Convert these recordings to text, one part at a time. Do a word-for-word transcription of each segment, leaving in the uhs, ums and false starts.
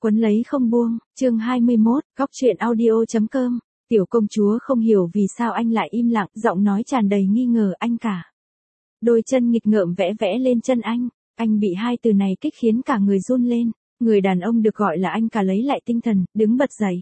Quấn lấy không buông, chương hai mươi mốt, góc truyện audio chấm com. Tiểu công chúa không hiểu vì sao anh lại im lặng, giọng nói tràn đầy nghi ngờ. Anh cả. Đôi chân nghịch ngợm vẽ vẽ lên chân anh, anh bị hai từ này kích khiến cả người run lên. Người đàn ông được gọi là anh cả lấy lại tinh thần, đứng bật dậy.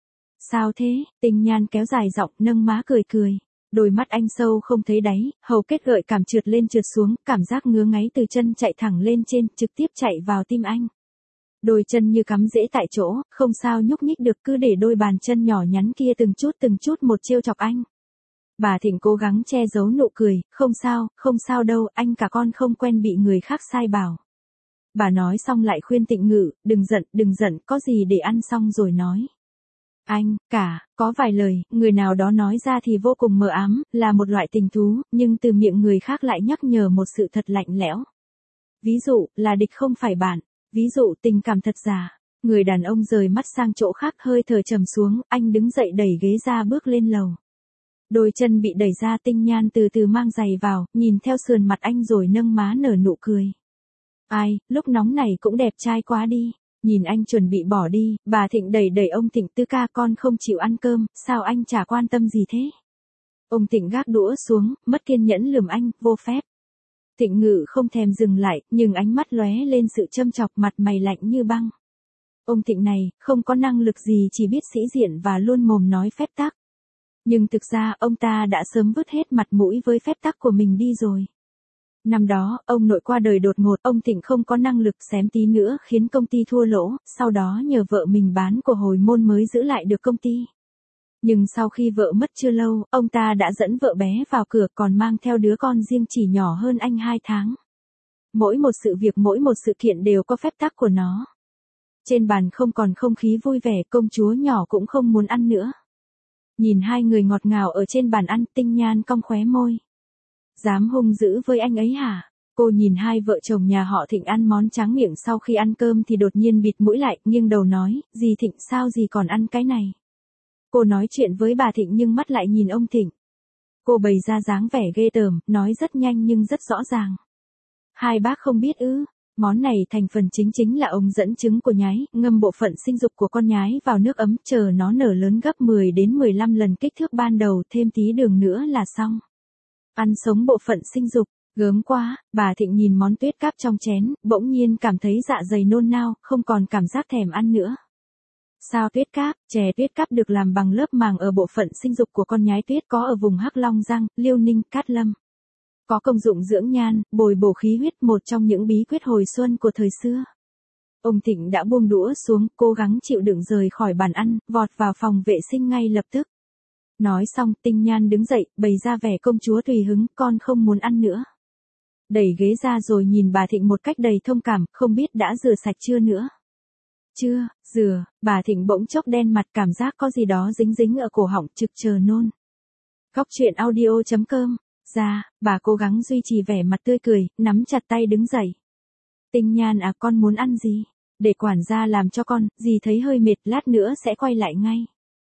Sao thế? Tình Nhan kéo dài giọng, nâng má cười cười. Đôi mắt anh sâu không thấy đáy, hầu kết gợi cảm trượt lên trượt xuống, cảm giác ngứa ngáy từ chân chạy thẳng lên trên, trực tiếp chạy vào tim anh. Đôi chân như cắm rễ tại chỗ, không sao nhúc nhích được, cứ để đôi bàn chân nhỏ nhắn kia từng chút từng chút một trêu chọc anh. Bà Thịnh cố gắng che giấu nụ cười, không sao, không sao đâu, anh cả con không quen bị người khác sai bảo. Bà nói xong lại khuyên Tịnh Ngự, đừng giận, đừng giận, có gì để ăn xong rồi nói. Anh, cả, có vài lời, người nào đó nói ra thì vô cùng mờ ám, là một loại tình thú, nhưng từ miệng người khác lại nhắc nhở một sự thật lạnh lẽo. Ví dụ, là địch không phải bạn. Ví dụ, tình cảm thật giả. Người đàn ông rời mắt sang chỗ khác, hơi thở trầm xuống, anh đứng dậy đẩy ghế ra bước lên lầu. Đôi chân bị đẩy ra, Tinh Nhan từ từ mang giày vào, nhìn theo sườn mặt anh rồi nâng má nở nụ cười. Ai, lúc nóng này cũng đẹp trai quá đi. Nhìn anh chuẩn bị bỏ đi, bà Thịnh đẩy đẩy ông Thịnh, Tư ca con không chịu ăn cơm, sao anh chả quan tâm gì thế? Ông Thịnh gác đũa xuống, mất kiên nhẫn lườm anh, vô phép. Tịnh Ngự không thèm dừng lại, nhưng ánh mắt lóe lên sự châm chọc, mặt mày lạnh như băng. Ông Thịnh này, không có năng lực gì, chỉ biết sĩ diện và luôn mồm nói phép tắc. Nhưng thực ra, ông ta đã sớm vứt hết mặt mũi với phép tắc của mình đi rồi. Năm đó, ông nội qua đời đột ngột, ông Thịnh không có năng lực, xém tí nữa khiến công ty thua lỗ, sau đó nhờ vợ mình bán của hồi môn mới giữ lại được công ty. Nhưng sau khi vợ mất chưa lâu, ông ta đã dẫn vợ bé vào cửa, còn mang theo đứa con riêng chỉ nhỏ hơn anh hai tháng. Mỗi một sự việc, mỗi một sự kiện đều có phép tắc của nó. Trên bàn không còn không khí vui vẻ, công chúa nhỏ cũng không muốn ăn nữa. Nhìn hai người ngọt ngào ở trên bàn ăn, Tinh Nhan cong khóe môi. Dám hung dữ với anh ấy hả? Cô nhìn hai vợ chồng nhà họ Thịnh ăn món tráng miệng, sau khi ăn cơm thì đột nhiên bịt mũi lại, nghiêng đầu nói, dì Thịnh sao dì còn ăn cái này? Cô nói chuyện với bà Thịnh nhưng mắt lại nhìn ông Thịnh. Cô bày ra dáng vẻ ghê tởm, nói rất nhanh nhưng rất rõ ràng. Hai bác không biết ư? Món này thành phần chính chính là ống dẫn trứng của nhái, ngâm bộ phận sinh dục của con nhái vào nước ấm, chờ nó nở lớn gấp mười đến mười lăm lần kích thước ban đầu, thêm tí đường nữa là xong. Ăn sống bộ phận sinh dục, gớm quá. Bà Thịnh nhìn món tuyết cáp trong chén, bỗng nhiên cảm thấy dạ dày nôn nao, không còn cảm giác thèm ăn nữa. Sao tuyết cáp? Chè tuyết cáp được làm bằng lớp màng ở bộ phận sinh dục của con nhái tuyết, có ở vùng Hắc Long Giang, Liêu Ninh, Cát Lâm. Có công dụng dưỡng nhan, bồi bổ khí huyết, một trong những bí quyết hồi xuân của thời xưa. Ông Thịnh đã buông đũa xuống, cố gắng chịu đựng rời khỏi bàn ăn, vọt vào phòng vệ sinh ngay lập tức. Nói xong, Tinh Nhan đứng dậy, bày ra vẻ công chúa tùy hứng, con không muốn ăn nữa. Đẩy ghế ra rồi nhìn bà Thịnh một cách đầy thông cảm, không biết đã rửa sạch chưa nữa. Chưa, rửa. Bà Thịnh bỗng chốc đen mặt, cảm giác có gì đó dính dính ở cổ họng, trực chờ nôn. Góc truyện audio chấm com. Ra, bà cố gắng duy trì vẻ mặt tươi cười, nắm chặt tay đứng dậy. Tinh Nhan à, con muốn ăn gì? Để quản gia làm cho con, dì thấy hơi mệt, lát nữa sẽ quay lại ngay.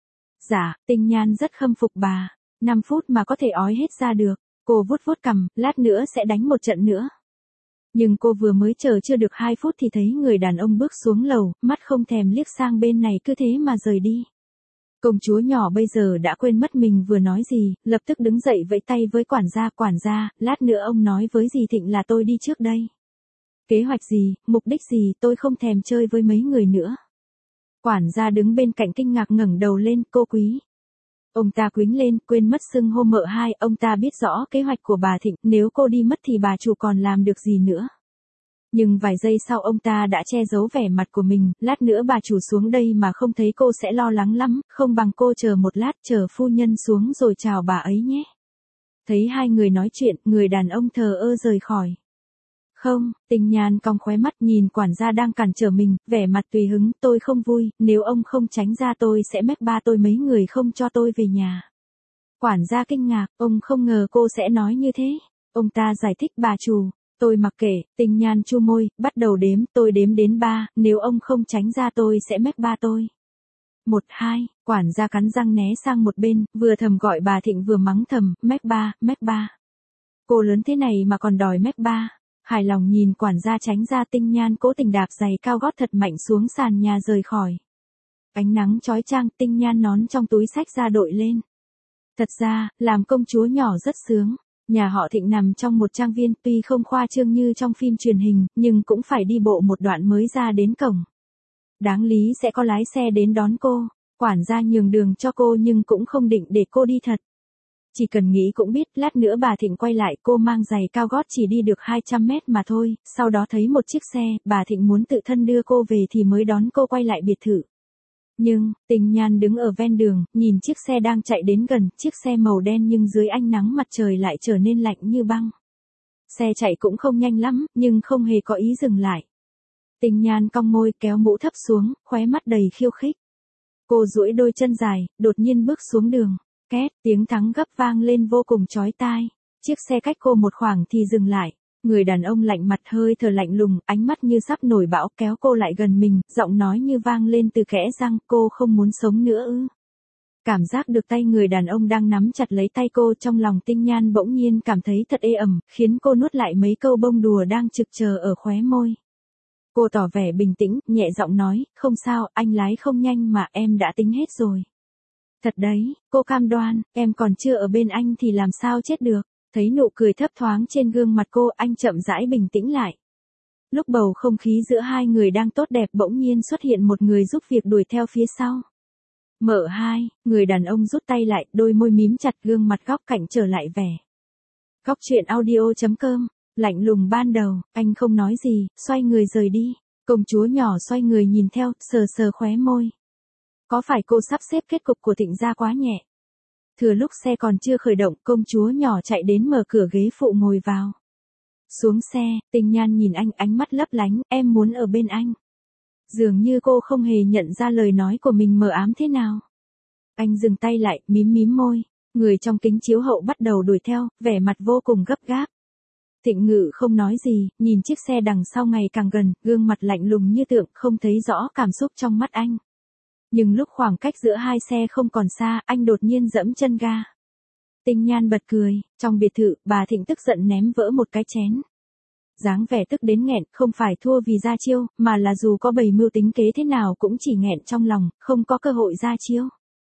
Dạ, Tinh Nhan rất khâm phục bà. năm phút mà có thể ói hết ra được. Cô vuốt vuốt cằm, lát nữa sẽ đánh một trận nữa. Nhưng cô vừa mới chờ chưa được hai phút thì thấy người đàn ông bước xuống lầu, mắt không thèm liếc sang bên này, cứ thế mà rời đi. Công chúa nhỏ bây giờ đã quên mất mình vừa nói gì, lập tức đứng dậy vẫy tay với quản gia, quản gia, lát nữa ông nói với dì Thịnh là tôi đi trước đây. Kế hoạch gì, mục đích gì, tôi không thèm chơi với mấy người nữa. Quản gia đứng bên cạnh kinh ngạc ngẩng đầu lên, cô Quý. Ông ta quýnh lên, quên mất xưng hô mợ hai, ông ta biết rõ kế hoạch của bà Thịnh, nếu cô đi mất thì bà chủ còn làm được gì nữa. Nhưng vài giây sau ông ta đã che giấu vẻ mặt của mình, lát nữa bà chủ xuống đây mà không thấy cô sẽ lo lắng lắm, không bằng cô chờ một lát, chờ phu nhân xuống rồi chào bà ấy nhé. Thấy hai người nói chuyện, người đàn ông thờ ơ rời khỏi. Không, Tinh Nhan cong khóe mắt nhìn quản gia đang cản trở mình, vẻ mặt tùy hứng, tôi không vui, nếu ông không tránh ra tôi sẽ mách ba tôi mấy người không cho tôi về nhà. Quản gia kinh ngạc, ông không ngờ cô sẽ nói như thế. Ông ta giải thích, bà chủ, tôi mặc kệ. Tinh Nhan chu môi, bắt đầu đếm, tôi đếm đến ba, nếu ông không tránh ra tôi sẽ mách ba tôi. Một hai, quản gia cắn răng né sang một bên, vừa thầm gọi bà Thịnh vừa mắng thầm, mách ba, mách ba. Cô lớn thế này mà còn đòi mách ba. Hài lòng nhìn quản gia tránh ra. Tinh Nhan cố tình đạp giày cao gót thật mạnh xuống sàn nhà rời khỏi. Ánh nắng chói chang, Tinh Nhan nón trong túi xách ra đội lên. Thật ra, làm công chúa nhỏ rất sướng. Nhà họ Thịnh nằm trong một trang viên, tuy không khoa trương như trong phim truyền hình, nhưng cũng phải đi bộ một đoạn mới ra đến cổng. Đáng lý sẽ có lái xe đến đón cô, quản gia nhường đường cho cô nhưng cũng không định để cô đi thật. Chỉ cần nghĩ cũng biết, lát nữa bà Thịnh quay lại, cô mang giày cao gót chỉ đi được hai trăm mét mà thôi, sau đó thấy một chiếc xe, bà Thịnh muốn tự thân đưa cô về thì mới đón cô quay lại biệt thự. Nhưng, Tinh Nhan đứng ở ven đường, nhìn chiếc xe đang chạy đến gần, chiếc xe màu đen nhưng dưới ánh nắng mặt trời lại trở nên lạnh như băng. Xe chạy cũng không nhanh lắm, nhưng không hề có ý dừng lại. Tinh Nhan cong môi kéo mũ thấp xuống, khóe mắt đầy khiêu khích. Cô duỗi đôi chân dài, đột nhiên bước xuống đường. Két, tiếng thắng gấp vang lên vô cùng chói tai. Chiếc xe cách cô một khoảng thì dừng lại. Người đàn ông lạnh mặt hơi thở lạnh lùng, ánh mắt như sắp nổi bão kéo cô lại gần mình, giọng nói như vang lên từ kẽ răng, cô không muốn sống nữa ư. Cảm giác được tay người đàn ông đang nắm chặt lấy tay cô, trong lòng Tinh Nhan bỗng nhiên cảm thấy thật ê ẩm, khiến cô nuốt lại mấy câu bông đùa đang trực chờ ở khóe môi. Cô tỏ vẻ bình tĩnh, nhẹ giọng nói, không sao, anh lái không nhanh mà em đã tính hết rồi. Thật đấy, cô cam đoan, em còn chưa ở bên anh thì làm sao chết được. Thấy nụ cười thấp thoáng trên gương mặt cô, anh chậm rãi bình tĩnh lại. Lúc bầu không khí giữa hai người đang tốt đẹp bỗng nhiên xuất hiện một người giúp việc đuổi theo phía sau. Mở hai, người đàn ông rút tay lại, đôi môi mím chặt, gương mặt góc cạnh trở lại vẻ. Góc truyện audio chấm com, lạnh lùng ban đầu, anh không nói gì, xoay người rời đi. Công chúa nhỏ xoay người nhìn theo, sờ sờ khóe môi. Có phải cô sắp xếp kết cục của Thịnh gia quá nhẹ? Thừa lúc xe còn chưa khởi động, công chúa nhỏ chạy đến mở cửa ghế phụ ngồi vào. Xuống xe, Tinh Nhan nhìn anh, ánh mắt lấp lánh, em muốn ở bên anh. Dường như cô không hề nhận ra lời nói của mình mờ ám thế nào. Anh dừng tay lại, mím mím môi. Người trong kính chiếu hậu bắt đầu đuổi theo, vẻ mặt vô cùng gấp gáp. Thịnh Ngự không nói gì, nhìn chiếc xe đằng sau ngày càng gần, gương mặt lạnh lùng như tượng, không thấy rõ cảm xúc trong mắt anh. Nhưng lúc khoảng cách giữa hai xe không còn xa, anh đột nhiên giẫm chân ga. Tinh Nhan bật cười, trong biệt thự, bà Thịnh tức giận ném vỡ một cái chén. Dáng vẻ tức đến nghẹn, không phải thua vì ra chiêu, mà là dù có bày mưu tính kế thế nào cũng chỉ nghẹn trong lòng, không có cơ hội ra chiêu.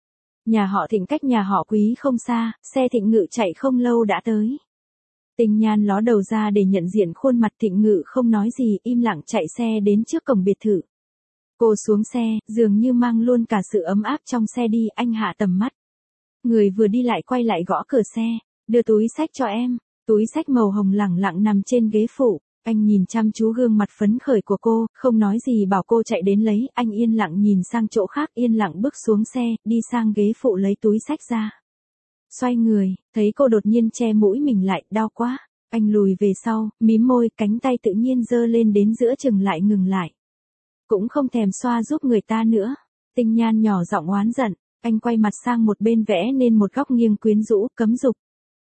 Nhà họ Thịnh cách nhà họ Quý không xa, xe Thịnh Ngự chạy không lâu đã tới. Tinh Nhan ló đầu ra để nhận diện khuôn mặt. Thịnh Ngự không nói gì, im lặng chạy xe đến trước cổng biệt thự. Cô xuống xe, dường như mang luôn cả sự ấm áp trong xe đi, anh hạ tầm mắt. Người vừa đi lại quay lại gõ cửa xe, đưa túi xách cho em. Túi xách màu hồng lẳng lặng nằm trên ghế phụ. Anh nhìn chăm chú gương mặt phấn khởi của cô, không nói gì bảo cô chạy đến lấy. Anh yên lặng nhìn sang chỗ khác, yên lặng bước xuống xe, đi sang ghế phụ lấy túi xách ra. Xoay người, thấy cô đột nhiên che mũi mình lại, đau quá. Anh lùi về sau, mím môi, cánh tay tự nhiên giơ lên đến giữa chừng lại ngừng lại. Cũng không thèm xoa giúp người ta nữa. Tinh Nhan nhỏ giọng oán giận, anh quay mặt sang một bên vẽ nên một góc nghiêng quyến rũ, cấm dục.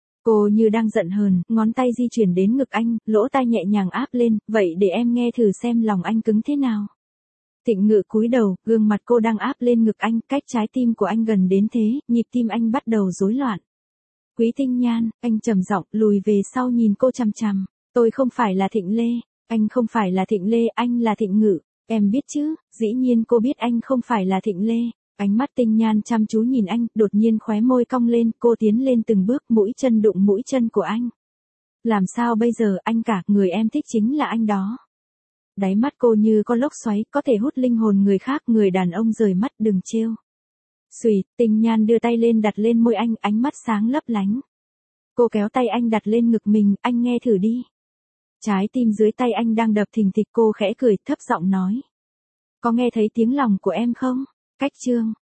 Cô như đang giận hờn, ngón tay di chuyển đến ngực anh, lỗ tai nhẹ nhàng áp lên, vậy để em nghe thử xem lòng anh cứng thế nào. Thịnh Ngự cúi đầu, gương mặt cô đang áp lên ngực anh, cách trái tim của anh gần đến thế, nhịp tim anh bắt đầu rối loạn. Quý Tinh Nhan, anh trầm giọng, lùi về sau nhìn cô chằm chằm. Tôi không phải là Thịnh Lê, anh không phải là Thịnh Lê, anh là Thịnh Ngự. Em biết chứ, dĩ nhiên cô biết anh không phải là Thịnh Lê. Ánh mắt Tinh Nhan chăm chú nhìn anh, đột nhiên khóe môi cong lên, cô tiến lên từng bước, mũi chân đụng mũi chân của anh. Làm sao bây giờ, anh cả, người em thích chính là anh đó. Đáy mắt cô như có lốc xoáy, có thể hút linh hồn người khác, người đàn ông rời mắt, đừng trêu. Xùy, Tinh Nhan đưa tay lên đặt lên môi anh, ánh mắt sáng lấp lánh. Cô kéo tay anh đặt lên ngực mình, anh nghe thử đi. Trái tim dưới tay anh đang đập thình thịch, cô khẽ cười, thấp giọng nói. Có nghe thấy tiếng lòng của em không? Cách chương.